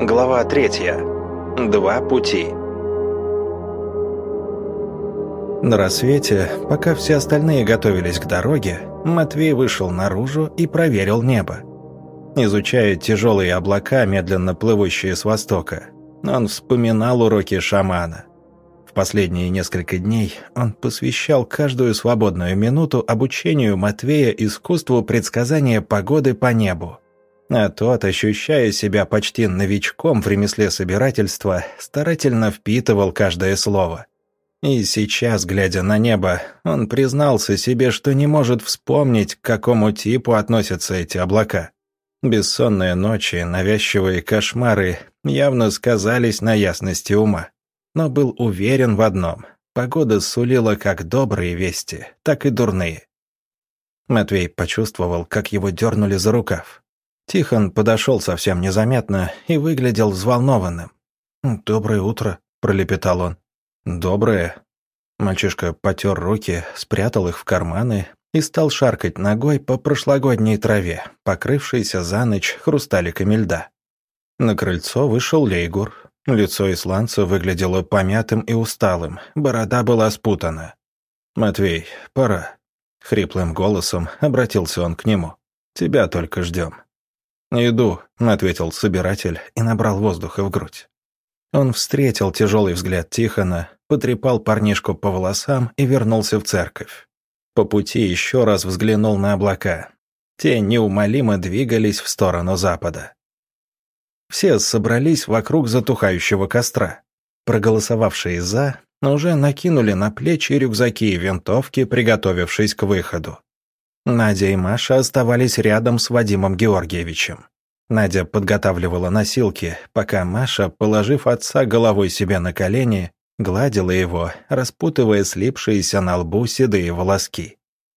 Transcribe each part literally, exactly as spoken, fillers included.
Глава третья. Два пути. На рассвете, пока все остальные готовились к дороге, Матвей вышел наружу и проверил небо. Изучая тяжелые облака, медленно плывущие с востока, он вспоминал уроки шамана. В последние несколько дней он посвящал каждую свободную минуту обучению Матвея искусству предсказания погоды по небу. А тот, ощущая себя почти новичком в ремесле собирательства, старательно впитывал каждое слово. И сейчас, глядя на небо, он признался себе, что не может вспомнить, к какому типу относятся эти облака. Бессонные ночи, навязчивые кошмары явно сказались на ясности ума. Но был уверен в одном – погода сулила как добрые вести, так и дурные. Матвей почувствовал, как его дернули за рукав. Тихон подошел совсем незаметно и выглядел взволнованным. «Доброе утро», – пролепетал он. «Доброе». Мальчишка потер руки, спрятал их в карманы и стал шаркать ногой по прошлогодней траве, покрывшейся за ночь хрусталиками льда. На крыльцо вышел Лейгур. Лицо исландца выглядело помятым и усталым, борода была спутана. «Матвей, пора», — хриплым голосом обратился он к нему. «Тебя только ждем». «Иду», — ответил собиратель и набрал воздуха в грудь. Он встретил тяжелый взгляд Тихона, потрепал парнишку по волосам и вернулся в церковь. По пути еще раз взглянул на облака. Те неумолимо двигались в сторону запада. Все собрались вокруг затухающего костра. Проголосовавшие «за» уже накинули на плечи рюкзаки и винтовки, приготовившись к выходу. Надя и Маша оставались рядом с Вадимом Георгиевичем. Надя подготавливала носилки, пока Маша, положив отца головой себе на колени, гладила его, распутывая слипшиеся на лбу седые волоски.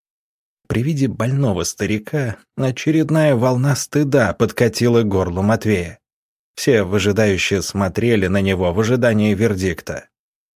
При виде больного старика очередная волна стыда подкатила к горлу Матвея. Все выжидающе смотрели на него в ожидании вердикта.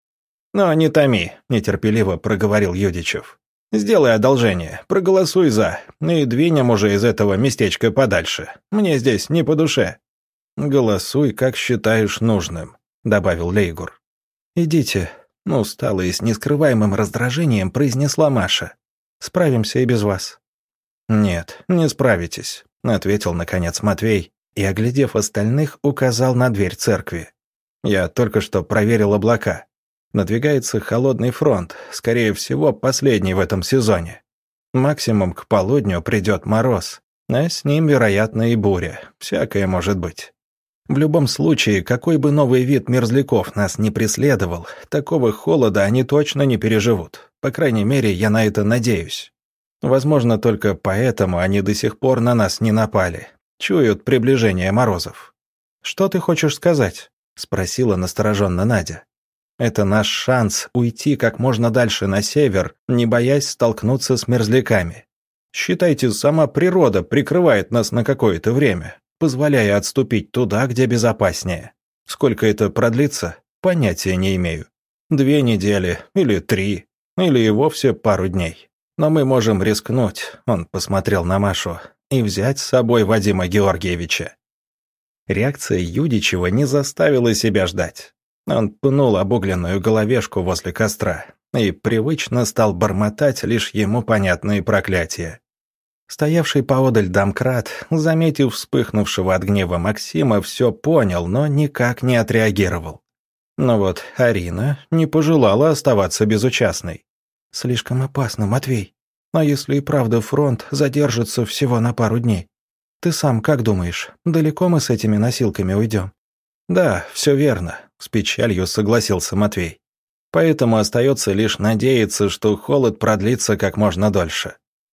«Но не томи», — нетерпеливо проговорил Юдичев. «Сделай одолжение, проголосуй «за», и двинем уже из этого местечка подальше. Мне здесь не по душе». «Голосуй, как считаешь нужным», — добавил Лейгур. «Идите», — устало и с нескрываемым раздражением произнесла Маша. «Справимся и без вас». «Нет, не справитесь», — ответил наконец Матвей и, оглядев остальных, указал на дверь церкви. «Я только что проверил облака. Надвигается холодный фронт, скорее всего, последний в этом сезоне. Максимум к полудню придет мороз, а с ним, вероятно, и буря. Всякое может быть. В любом случае, какой бы новый вид мерзляков нас не преследовал, такого холода они точно не переживут. По крайней мере, я на это надеюсь. Возможно, только поэтому они до сих пор на нас не напали. Чуют приближение морозов». «Что ты хочешь сказать?» — спросила настороженно Надя. «Это наш шанс уйти как можно дальше на север, не боясь столкнуться с мерзляками. Считайте, сама природа прикрывает нас на какое-то время, позволяя отступить туда, где безопаснее. Сколько это продлится, понятия не имею. Две недели, или три, или и вовсе пару дней. Но мы можем рискнуть», — он посмотрел на Машу, «и взять с собой Вадима Георгиевича». Реакция Юдичева не заставила себя ждать. Он пнул обугленную головешку возле костра и привычно стал бормотать лишь ему понятные проклятия. Стоявший поодаль домкрат, заметив вспыхнувшего от гнева Максима, все понял, но никак не отреагировал. Но вот Арина не пожелала оставаться безучастной. «Слишком опасно, Матвей. А если и правда фронт задержится всего на пару дней? Ты сам как думаешь, далеко мы с этими носилками уйдем?» «Да, все верно», — с печалью согласился Матвей. «Поэтому остается лишь надеяться, что холод продлится как можно дольше».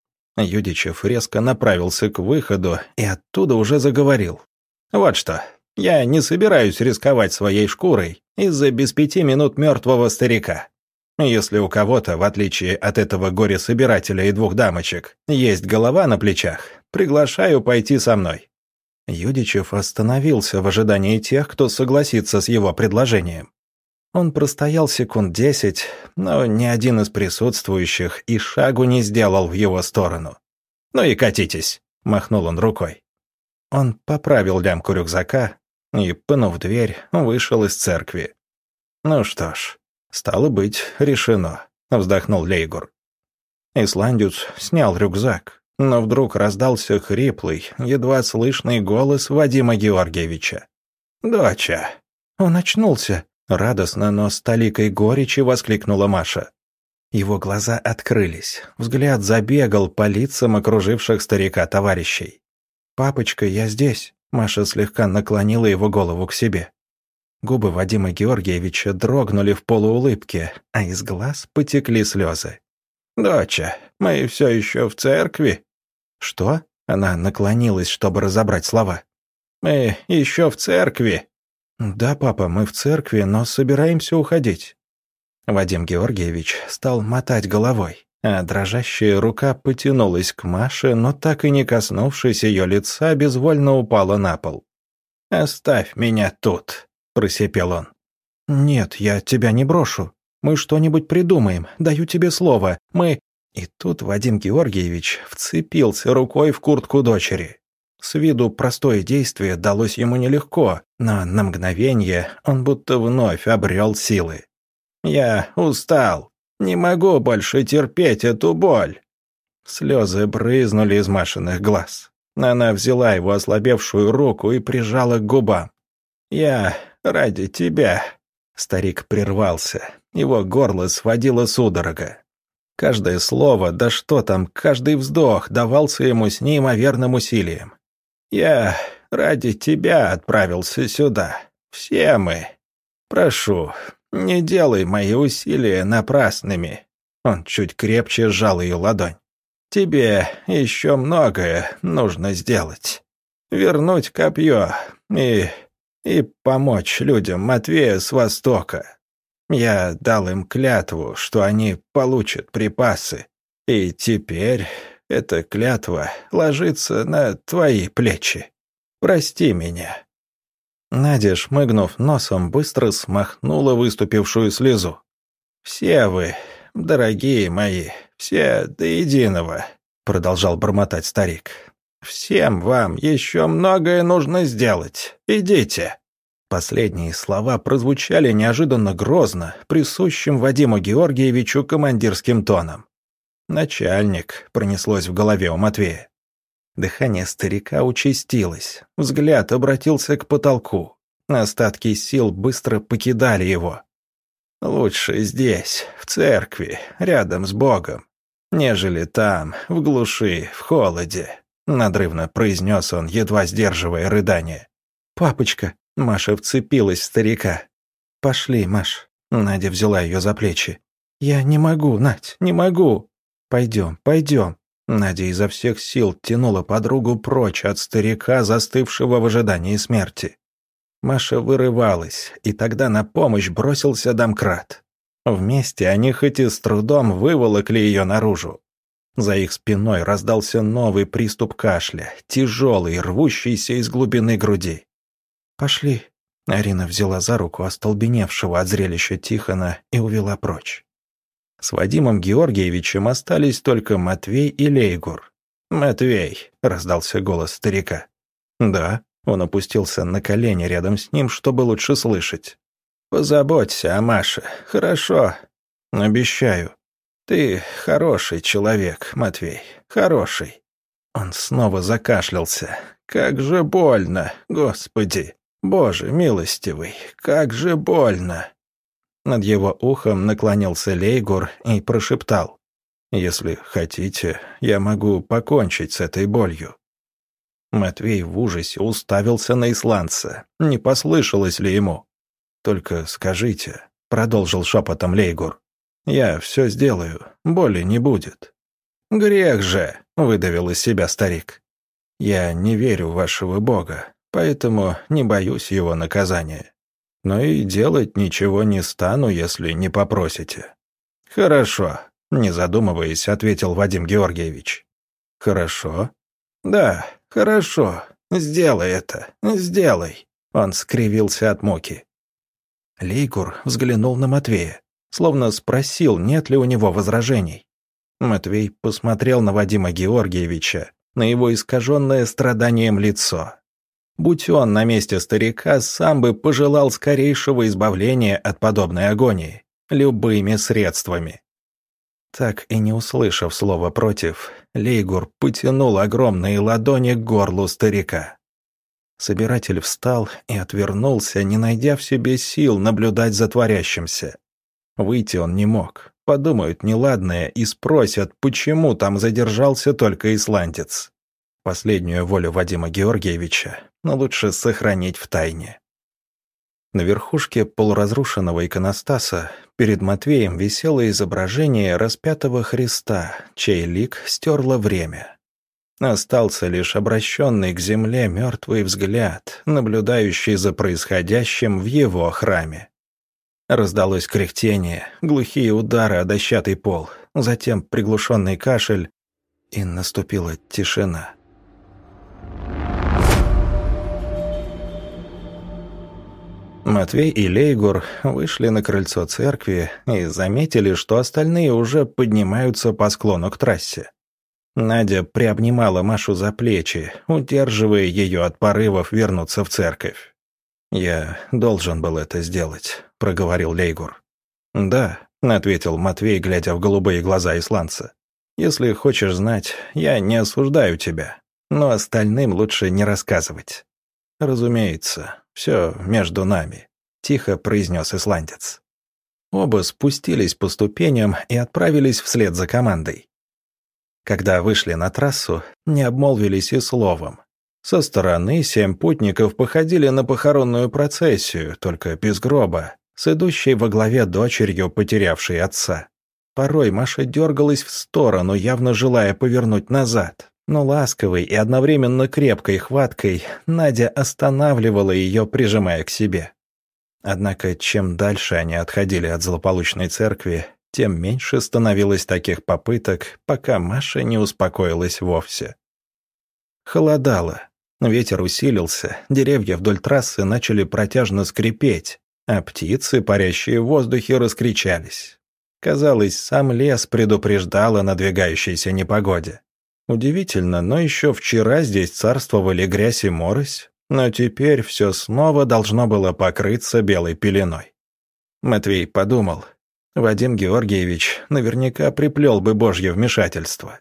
Юдичев резко направился к выходу и оттуда уже заговорил. «Вот что, я не собираюсь рисковать своей шкурой из-за без пяти минут мертвого старика. Если у кого-то, в отличие от этого горе-собирателя и двух дамочек, есть голова на плечах, приглашаю пойти со мной». Юдичев остановился в ожидании тех, кто согласится с его предложением. Он простоял секунд десять, но ни один из присутствующих и шагу не сделал в его сторону. «Ну и катитесь», — махнул он рукой. Он поправил лямку рюкзака, и, пнув дверь, вышел из церкви. «Ну что ж, стало быть, решено», — вздохнул Лейгур. Исландец снял рюкзак, но вдруг раздался хриплый, едва слышный голос Вадима Георгиевича. «Доча!» «Он очнулся!» — радостно, но с толикой горечи воскликнула Маша. Его глаза открылись, взгляд забегал по лицам окруживших старика товарищей. «Папочка, я здесь!» — Маша слегка наклонила его голову к себе. Губы Вадима Георгиевича дрогнули в полуулыбке, а из глаз потекли слезы. «Доча, мы все еще в церкви?» «Что?» — она наклонилась, чтобы разобрать слова. «Мы еще в церкви?» «Да, папа, мы в церкви, но собираемся уходить». Вадим Георгиевич стал мотать головой, а дрожащая рука потянулась к Маше, но так и не коснувшись ее лица, безвольно упала на пол. «Оставь меня тут», — просипел он. «Нет, я тебя не брошу. Мы что-нибудь придумаем, даю тебе слово. Мы...» И тут Вадим Георгиевич вцепился рукой в куртку дочери. С виду простое действие далось ему нелегко, но на мгновение он будто вновь обрел силы. «Я устал. Не могу больше терпеть эту боль». Слезы брызнули из Машиных глаз. Она взяла его ослабевшую руку и прижала к губам. «Я ради тебя». Старик прервался. Его горло сводило судорога. Каждое слово, да что там, каждый вздох давался ему с неимоверным усилием. «Я ради тебя отправился сюда. Все мы. Прошу, не делай мои усилия напрасными». Он чуть крепче сжал ее ладонь. «Тебе еще многое нужно сделать. Вернуть копье и... и помочь людям Матвея с Востока. Я дал им клятву, что они получат припасы. И теперь эта клятва ложится на твои плечи. Прости меня». Надя, шмыгнув носом, быстро смахнула выступившую слезу. «Все вы, дорогие мои, все до единого», — продолжал бормотать старик. «Всем вам еще многое нужно сделать. Идите». Последние слова прозвучали неожиданно грозно, присущим Вадиму Георгиевичу командирским тоном. «Начальник», — пронеслось в голове у Матвея. Дыхание старика участилось, взгляд обратился к потолку. Остатки сил быстро покидали его. «Лучше здесь, в церкви, рядом с Богом, нежели там, в глуши, в холоде», — надрывно произнес он, едва сдерживая рыдание. «Папочка», — Маша вцепилась в старика. «Пошли, Маш», — Надя взяла ее за плечи. «Я не могу, Надь, не могу». «Пойдем, пойдем». Надя изо всех сил тянула подругу прочь от старика, застывшего в ожидании смерти. Маша вырывалась, и тогда на помощь бросился домкрат. Вместе они хоть и с трудом выволокли ее наружу. За их спиной раздался новый приступ кашля, тяжелый, рвущийся из глубины груди. «Пошли», — Арина взяла за руку остолбеневшего от зрелища Тихона и увела прочь. С Вадимом Георгиевичем остались только Матвей и Лейгур. «Матвей», — раздался голос старика. «Да», — он опустился на колени рядом с ним, чтобы лучше слышать. «Позаботься о Маше, хорошо?» «Обещаю». «Ты хороший человек, Матвей, хороший». Он снова закашлялся. «Как же больно, Господи! Боже милостивый, как же больно!» Над его ухом наклонился Лейгур и прошептал: «Если хотите, я могу покончить с этой болью». Матвей в ужасе уставился на исландца. Не послышалось ли ему? «Только скажите», — продолжил шепотом Лейгур, — «я все сделаю, боли не будет». «Грех же», — выдавил из себя старик. «Я не верю в вашего Бога, поэтому не боюсь его наказания. Но и делать ничего не стану, если не попросите». «Хорошо», — не задумываясь, ответил Вадим Георгиевич. «Хорошо?» «Да, хорошо. Сделай это, сделай». Он скривился от муки. Лейгур взглянул на Матвея, словно спросил, нет ли у него возражений. Матвей посмотрел на Вадима Георгиевича, на его искаженное страданием лицо. Будь он на месте старика, сам бы пожелал скорейшего избавления от подобной агонии, любыми средствами. Так и не услышав слова «против», Лейгур потянул огромные ладони к горлу старика. Собиратель встал и отвернулся, не найдя в себе сил наблюдать за творящимся. Выйти он не мог. Подумают неладное и спросят, почему там задержался только исландец. Последнюю волю Вадима Георгиевича, но лучше сохранить в тайне. На верхушке полуразрушенного иконостаса перед Матвеем висело изображение распятого Христа, чей лик стерло время. Остался лишь обращенный к земле мертвый взгляд, наблюдающий за происходящим в его храме. Раздалось кряхтение, глухие удары о дощатый пол, затем приглушенный кашель, и наступила тишина. Матвей и Лейгур вышли на крыльцо церкви и заметили, что остальные уже поднимаются по склону к трассе. Надя приобнимала Машу за плечи, удерживая ее от порывов вернуться в церковь. «Я должен был это сделать», — проговорил Лейгур. «Да», — ответил Матвей, глядя в голубые глаза исландца. «Если хочешь знать, я не осуждаю тебя, но остальным лучше не рассказывать». «Разумеется, все между нами», — тихо произнес исландец. Оба спустились по ступеням и отправились вслед за командой. Когда вышли на трассу, не обмолвились и словом. Со стороны семь путников походили на похоронную процессию, только без гроба, с идущей во главе дочерью, потерявшей отца. Порой Маша дергалась в сторону, явно желая повернуть назад, но ласковой и одновременно крепкой хваткой Надя останавливала ее, прижимая к себе. Однако, чем дальше они отходили от злополучной церкви, тем меньше становилось таких попыток, пока Маша не успокоилась вовсе. Холодало. Ветер усилился, деревья вдоль трассы начали протяжно скрипеть, а птицы, парящие в воздухе, раскричались. Казалось, сам лес предупреждал о надвигающейся непогоде. Удивительно, но еще вчера здесь царствовали грязь и морось, но теперь все снова должно было покрыться белой пеленой. Матвей подумал, Вадим Георгиевич наверняка приплел бы божье вмешательство.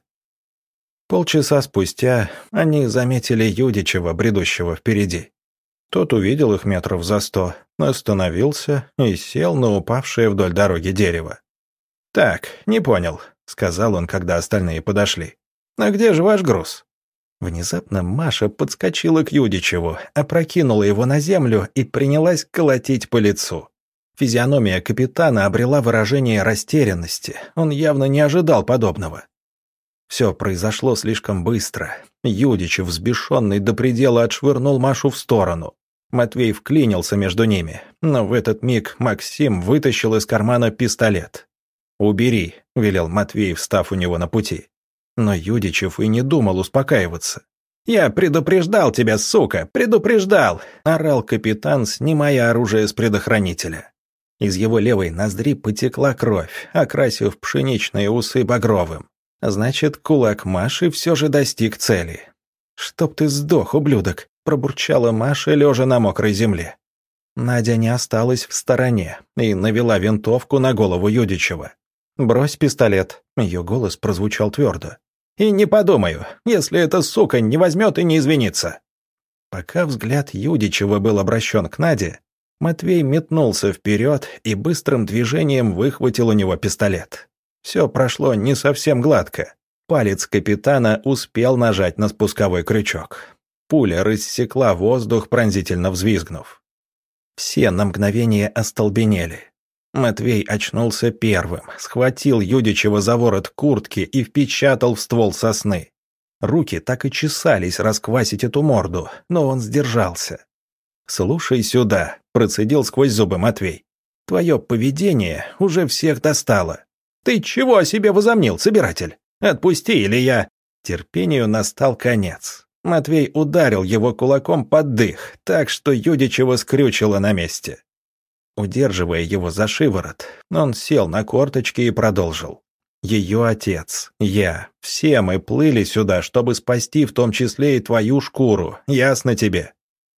Полчаса спустя они заметили Юдичева, бредущего впереди. Тот увидел их метров за сто, остановился и сел на упавшее вдоль дороги дерево. «Так, не понял», — сказал он, когда остальные подошли. «А где же ваш груз?» Внезапно Маша подскочила к Юдичеву, опрокинула его на землю и принялась колотить по лицу. Физиономия капитана обрела выражение растерянности, он явно не ожидал подобного. Все произошло слишком быстро. Юдичев, взбешенный до предела, отшвырнул Машу в сторону. Матвей вклинился между ними, но в этот миг Максим вытащил из кармана пистолет. «Убери», — велел Матвей, встав у него на пути. Но Юдичев и не думал успокаиваться. «Я предупреждал тебя, сука, предупреждал!» — орал капитан, снимая оружие с предохранителя. Из его левой ноздри потекла кровь, окрасив пшеничные усы багровым. Значит, кулак Маши все же достиг цели. «Чтоб ты сдох, ублюдок!» — пробурчала Маша, лежа на мокрой земле. Надя не осталась в стороне и навела винтовку на голову Юдичева. «Брось пистолет», — ее голос прозвучал твердо. «И не подумаю, если эта сука не возьмет и не извинится». Пока взгляд Юдичева был обращен к Наде, Матвей метнулся вперед и быстрым движением выхватил у него пистолет. Все прошло не совсем гладко. Палец капитана успел нажать на спусковой крючок. Пуля рассекла воздух, пронзительно взвизгнув. Все на мгновение остолбенели. Матвей очнулся первым, схватил Юдичева за ворот куртки и впечатал в ствол сосны. Руки так и чесались расквасить эту морду, но он сдержался. «Слушай сюда», — процедил сквозь зубы Матвей. «Твое поведение уже всех достало. Ты чего о себе возомнил, собиратель? Отпусти, или я...» Терпению настал конец. Матвей ударил его кулаком под дых, так что Юдичева скрючило на месте. Удерживая его за шиворот, он сел на корточки и продолжил. «Ее отец, я, все мы плыли сюда, чтобы спасти в том числе и твою шкуру, ясно тебе?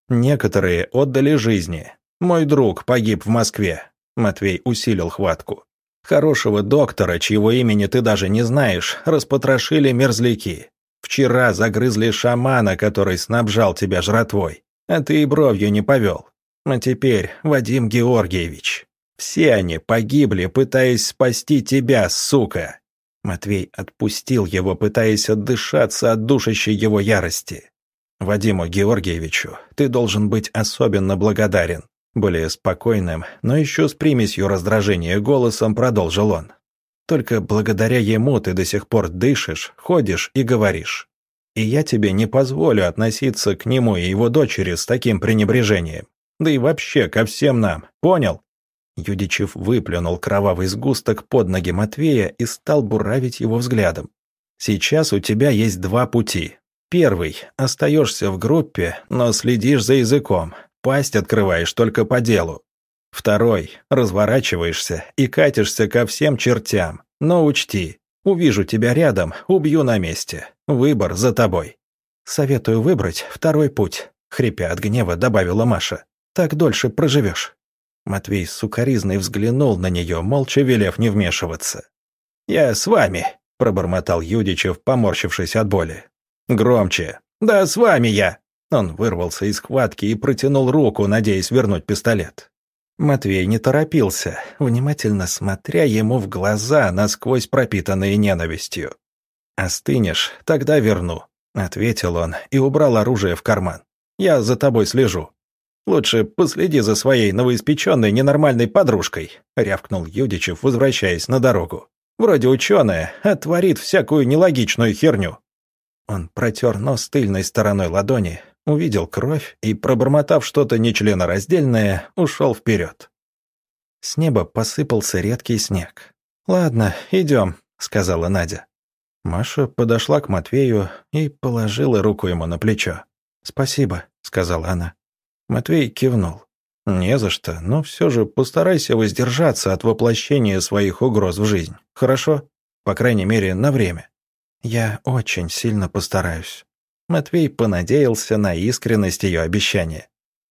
Некоторые отдали жизни. Мой друг погиб в Москве». Матвей усилил хватку. «Хорошего доктора, чьего имени ты даже не знаешь, распотрошили мерзляки. Вчера загрызли шамана, который снабжал тебя жратвой, а ты и бровью не повел. А теперь Вадим Георгиевич. Все они погибли, пытаясь спасти тебя, сука!» Матвей отпустил его, пытаясь отдышаться от душащей его ярости. «Вадиму Георгиевичу ты должен быть особенно благодарен», более спокойным, но еще с примесью раздражения голосом продолжил он. «Только благодаря ему ты до сих пор дышишь, ходишь и говоришь. И я тебе не позволю относиться к нему и его дочери с таким пренебрежением. Да и вообще ко всем нам, понял?» Юдичев выплюнул кровавый сгусток под ноги Матвея и стал буравить его взглядом. «Сейчас у тебя есть два пути. Первый – остаешься в группе, но следишь за языком, пасть открываешь только по делу. Второй – разворачиваешься и катишься ко всем чертям, но учти, увижу тебя рядом, убью на месте. Выбор за тобой». «Советую выбрать второй путь», – хрипя от гнева добавила Маша. «Так дольше проживешь». Матвей сукоризной взглянул на нее, молча велев не вмешиваться. «Я с вами», – пробормотал Юдичев, поморщившись от боли. «Громче». «Да с вами я». Он вырвался из схватки и протянул руку, надеясь вернуть пистолет. Матвей не торопился, внимательно смотря ему в глаза, насквозь пропитанные ненавистью. «Остынешь, тогда верну», — ответил он и убрал оружие в карман. «Я за тобой слежу». «Лучше последи за своей новоиспеченной ненормальной подружкой», — рявкнул Юдичев, возвращаясь на дорогу. «Вроде ученая, а творит всякую нелогичную херню». Он протер нос тыльной стороной ладони, увидел кровь и, пробормотав что-то нечленораздельное, ушел вперед. С неба посыпался редкий снег. «Ладно, идем», — сказала Надя. Маша подошла к Матвею и положила руку ему на плечо. «Спасибо», — сказала она. Матвей кивнул. «Не за что, но все же постарайся воздержаться от воплощения своих угроз в жизнь, хорошо? По крайней мере, на время». «Я очень сильно постараюсь». Матвей понадеялся на искренность ее обещания.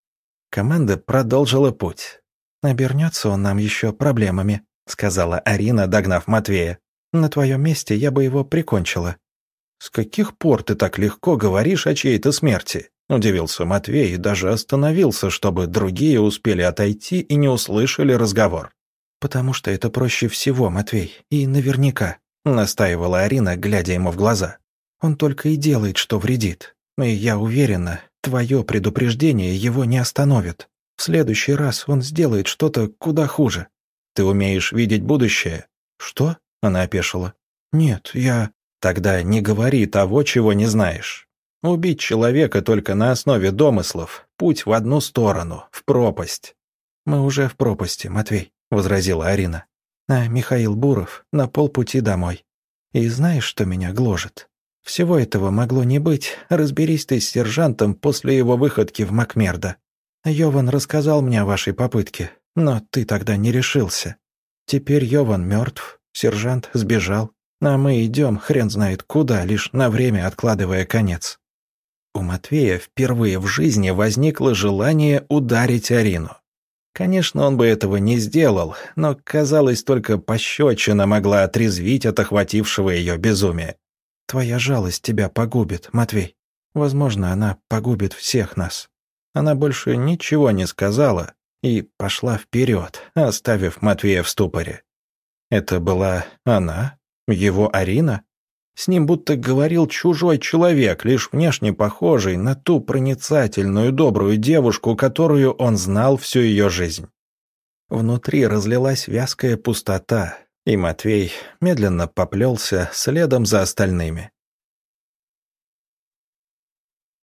Команда продолжила путь. «Обернется он нам еще проблемами», — сказала Арина, догнав Матвея. «На твоем месте я бы его прикончила». «С каких пор ты так легко говоришь о чьей-то смерти?» — удивился Матвей и даже остановился, чтобы другие успели отойти и не услышали разговор. «Потому что это проще всего, Матвей, и наверняка», — настаивала Арина, глядя ему в глаза. «Он только и делает, что вредит. И я уверена, твое предупреждение его не остановит. В следующий раз он сделает что-то куда хуже». «Ты умеешь видеть будущее?» «Что?» — она опешила. «Нет, я...» «Тогда не говори того, чего не знаешь. Убить человека только на основе домыслов — путь в одну сторону, в пропасть». «Мы уже в пропасти, Матвей», — возразила Арина. «А Михаил Буров на полпути домой. И знаешь, что меня гложет? Всего этого могло не быть, разберись ты с сержантом после его выходки в Макмердо. Йован рассказал мне о вашей попытке, но ты тогда не решился. Теперь Йован мертв, сержант сбежал, а мы идем хрен знает куда, лишь на время откладывая конец». У Матвея впервые в жизни возникло желание ударить Арину. Конечно, он бы этого не сделал, но, казалось, только пощечина могла отрезвить от охватившего ее безумия. «Твоя жалость тебя погубит, Матвей. Возможно, она погубит всех нас». Она больше ничего не сказала и пошла вперед, оставив Матвея в ступоре. Это была она? Его Арина? С ним будто говорил чужой человек, лишь внешне похожий на ту проницательную, добрую девушку, которую он знал всю ее жизнь. Внутри разлилась вязкая пустота, и Матвей медленно поплелся следом за остальными.